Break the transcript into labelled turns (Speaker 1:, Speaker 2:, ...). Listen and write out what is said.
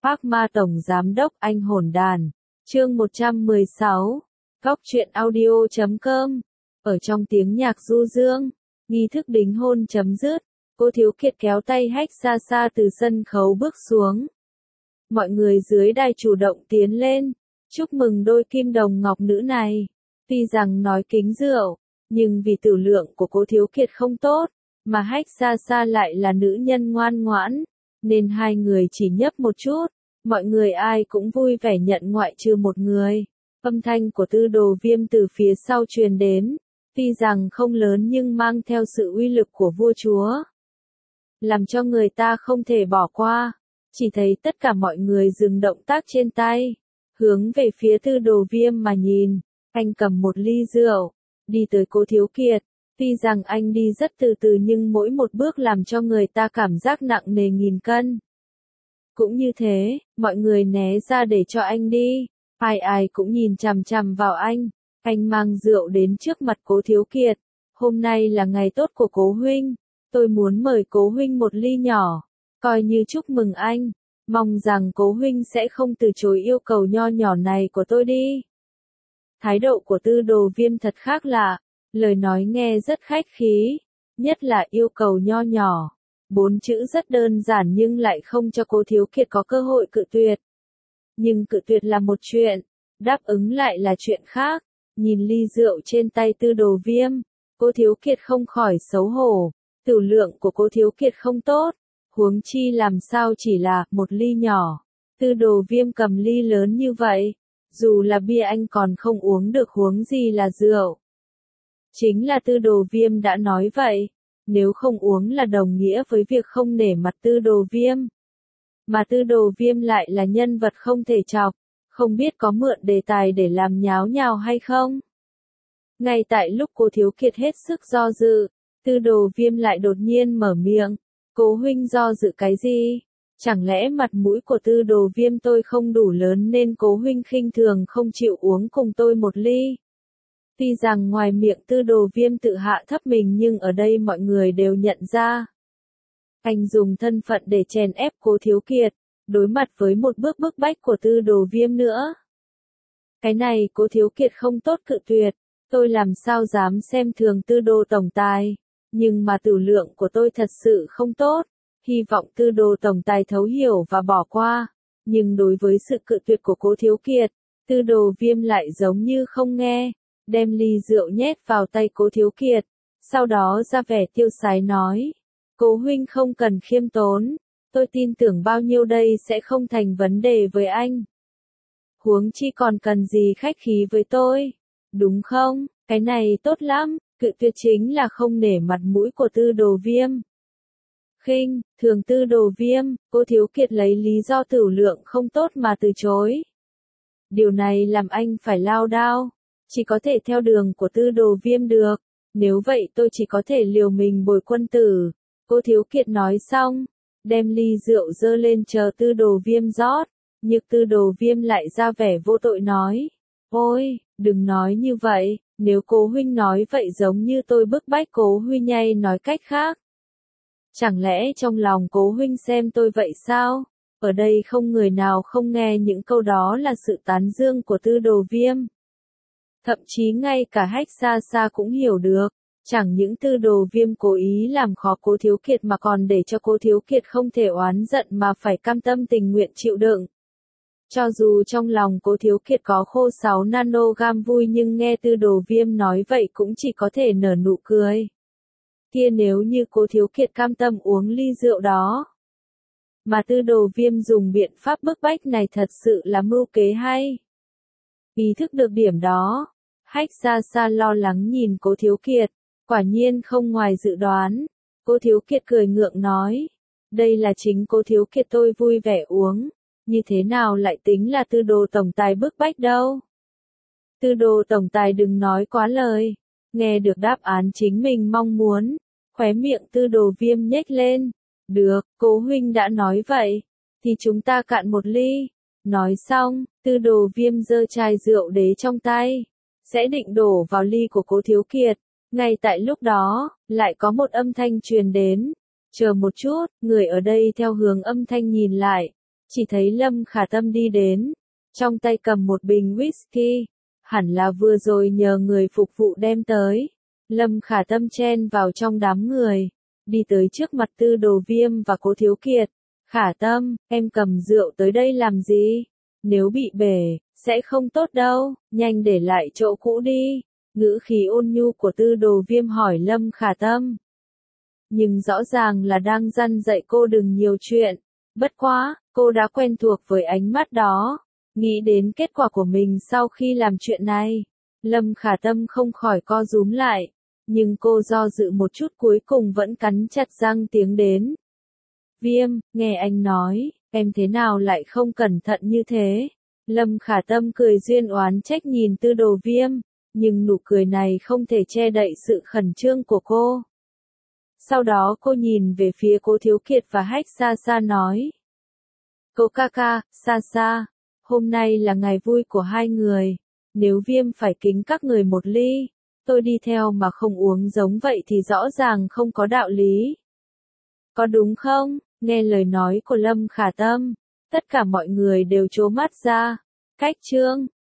Speaker 1: Phác Ma Tổng Giám đốc Anh Hồn Đàn, chương 116, Góc truyện audio.com. Ở trong tiếng nhạc du dương, nghi thức đính hôn chấm dứt, cô Thiếu Kiệt kéo tay Hách Xa Xa từ sân khấu bước xuống. Mọi người dưới đài chủ động tiến lên, chúc mừng đôi kim đồng ngọc nữ này. Tuy rằng nói kính rượu, nhưng vì tử lượng của cô Thiếu Kiệt không tốt, mà Hách Xa Xa lại là nữ nhân ngoan ngoãn, nên hai người chỉ nhấp một chút, mọi người ai cũng vui vẻ nhận ngoại trừ một người. Âm thanh của Tư Đồ Viêm từ phía sau truyền đến, tuy rằng không lớn nhưng mang theo sự uy lực của vua chúa, làm cho người ta không thể bỏ qua. Chỉ thấy tất cả mọi người dừng động tác trên tay, hướng về phía Tư Đồ Viêm mà nhìn. Anh cầm một ly rượu, đi tới cô Thiếu Kiệt. Tuy rằng anh đi rất từ từ nhưng mỗi một bước làm cho người ta cảm giác nặng nề nghìn cân. Cũng như thế, mọi người né ra để cho anh đi. Ai ai cũng nhìn chằm chằm vào anh. Anh mang rượu đến trước mặt cố Thiếu Kiệt. Hôm nay là ngày tốt của cố huynh. Tôi muốn mời cố huynh một ly nhỏ, coi như chúc mừng anh. Mong rằng cố huynh sẽ không từ chối yêu cầu nho nhỏ này của tôi đi. Thái độ của Tư Đồ Viêm thật khác lạ. Lời nói nghe rất khách khí, nhất là yêu cầu nho nhỏ. 4 chữ rất đơn giản nhưng lại không cho cô Thiếu Kiệt có cơ hội cự tuyệt. Nhưng cự tuyệt là một chuyện, đáp ứng lại là chuyện khác. Nhìn ly rượu trên tay Tư Đồ Viêm, cô Thiếu Kiệt không khỏi xấu hổ. Tử lượng của cô Thiếu Kiệt không tốt, huống chi làm sao chỉ là một ly nhỏ. Tư Đồ Viêm cầm ly lớn như vậy, dù là bia anh còn không uống được huống gì là rượu. Chính là Tư Đồ Viêm đã nói vậy, nếu không uống là đồng nghĩa với việc không nể mặt Tư Đồ Viêm. Mà Tư Đồ Viêm lại là nhân vật không thể chọc, không biết có mượn đề tài để làm nháo nhào hay không. Ngay tại lúc cô Thiếu Kiệt hết sức do dự, Tư Đồ Viêm lại đột nhiên mở miệng. Cố huynh do dự cái gì? Chẳng lẽ mặt mũi của Tư Đồ Viêm tôi không đủ lớn nên cố huynh khinh thường không chịu uống cùng tôi một ly? Tuy rằng ngoài miệng Tư Đồ Viêm tự hạ thấp mình nhưng ở đây mọi người đều nhận ra. Anh dùng thân phận để chèn ép cố Thiếu Kiệt, đối mặt với một bước bức bách của Tư Đồ Viêm nữa. Cái này cố Thiếu Kiệt không tốt cự tuyệt, tôi làm sao dám xem thường Tư Đồ tổng tài, nhưng mà tử lượng của tôi thật sự không tốt, hy vọng Tư Đồ tổng tài thấu hiểu và bỏ qua. Nhưng đối với sự cự tuyệt của cố Thiếu Kiệt, Tư Đồ Viêm lại giống như không nghe. Đem ly rượu nhét vào tay cố Thiếu Kiệt, sau đó ra vẻ tiêu sái nói, cố huynh không cần khiêm tốn, tôi tin tưởng bao nhiêu đây sẽ không thành vấn đề với anh. Huống chi còn cần gì khách khí với tôi, đúng không? Cái này tốt lắm, cự tuyệt chính là không nể mặt mũi của Tư Đồ Viêm. Khinh thường Tư Đồ Viêm, cố Thiếu Kiệt lấy lý do tử lượng không tốt mà từ chối. Điều này làm anh phải lao đao. Chỉ có thể theo đường của Tư Đồ Viêm được, nếu vậy tôi chỉ có thể liều mình bồi quân tử. Cô Thiếu Kiệt nói xong, đem ly rượu dơ lên chờ Tư Đồ Viêm rót, nhưng Tư Đồ Viêm lại ra vẻ vô tội nói, ôi, đừng nói như vậy, nếu cố huynh nói vậy giống như tôi bức bách cố huynh hay nói cách khác. Chẳng lẽ trong lòng cố huynh xem tôi vậy sao? Ở đây không người nào không nghe những câu đó là sự tán dương của Tư Đồ Viêm. Thậm chí ngay cả Hách Xa Xa cũng hiểu được, chẳng những Tư Đồ Viêm cố ý làm khó cố Thiếu Kiệt mà còn để cho cố Thiếu Kiệt không thể oán giận mà phải cam tâm tình nguyện chịu đựng. Cho dù trong lòng cố Thiếu Kiệt có khô 6 nanogam vui nhưng nghe Tư Đồ Viêm nói vậy cũng chỉ có thể nở nụ cười. Kia nếu như cố Thiếu Kiệt cam tâm uống ly rượu đó, mà Tư Đồ Viêm dùng biện pháp bức bách này thật sự là mưu kế hay. Ý thức được điểm đó, Hách Xa Xa lo lắng nhìn cố Thiếu Kiệt, quả nhiên không ngoài dự đoán. Cố Thiếu Kiệt cười ngượng nói, đây là chính cố Thiếu Kiệt tôi vui vẻ uống, như thế nào lại tính là Tư Đồ tổng tài bức bách đâu. Tư Đồ tổng tài đừng nói quá lời, nghe được đáp án chính mình mong muốn, khóe miệng Tư Đồ Viêm nhếch lên, được, cố huynh đã nói vậy, thì chúng ta cạn một ly. Nói xong, Tư Đồ Viêm giơ chai rượu đế trong tay, sẽ định đổ vào ly của cố Thiếu Kiệt. Ngay tại lúc đó, lại có một âm thanh truyền đến. Chờ một chút, người ở đây theo hướng âm thanh nhìn lại. chỉ thấy Lâm Khả Tâm đi đến, trong tay cầm một bình whisky, hẳn là vừa rồi nhờ người phục vụ đem tới. Lâm Khả Tâm chen vào trong đám người, đi tới trước mặt Tư Đồ Viêm và Cố Thiếu Kiệt. Khả Tâm, em cầm rượu tới đây làm gì? Nếu bị bể, sẽ không tốt đâu, nhanh để lại chỗ cũ đi. Ngữ khí ôn nhu của Tư Đồ Viêm hỏi Lâm Khả Tâm. Nhưng rõ ràng là đang răn dạy cô đừng nhiều chuyện. Bất quá, cô đã quen thuộc với ánh mắt đó. Nghĩ đến kết quả của mình sau khi làm chuyện này. Lâm Khả Tâm không khỏi co rúm lại. Nhưng cô do dự một chút cuối cùng vẫn cắn chặt răng tiếng đến. Viêm, nghe anh nói, em thế nào lại không cẩn thận như thế? Lâm Khả Tâm cười duyên oán trách nhìn Tư Đồ Viêm, nhưng nụ cười này không thể che đậy sự khẩn trương của cô. Sau đó cô nhìn về phía Cố Thiếu Kiệt và Hách Xa Xa nói. Cố ca ca, Xa Xa, hôm nay là ngày vui của hai người, nếu Viêm phải kính các người một ly, tôi đi theo mà không uống giống vậy thì rõ ràng không có đạo lý. Có đúng không? Nghe lời nói của Lâm Khả Tâm, tất cả mọi người đều trố mắt ra. Cách chương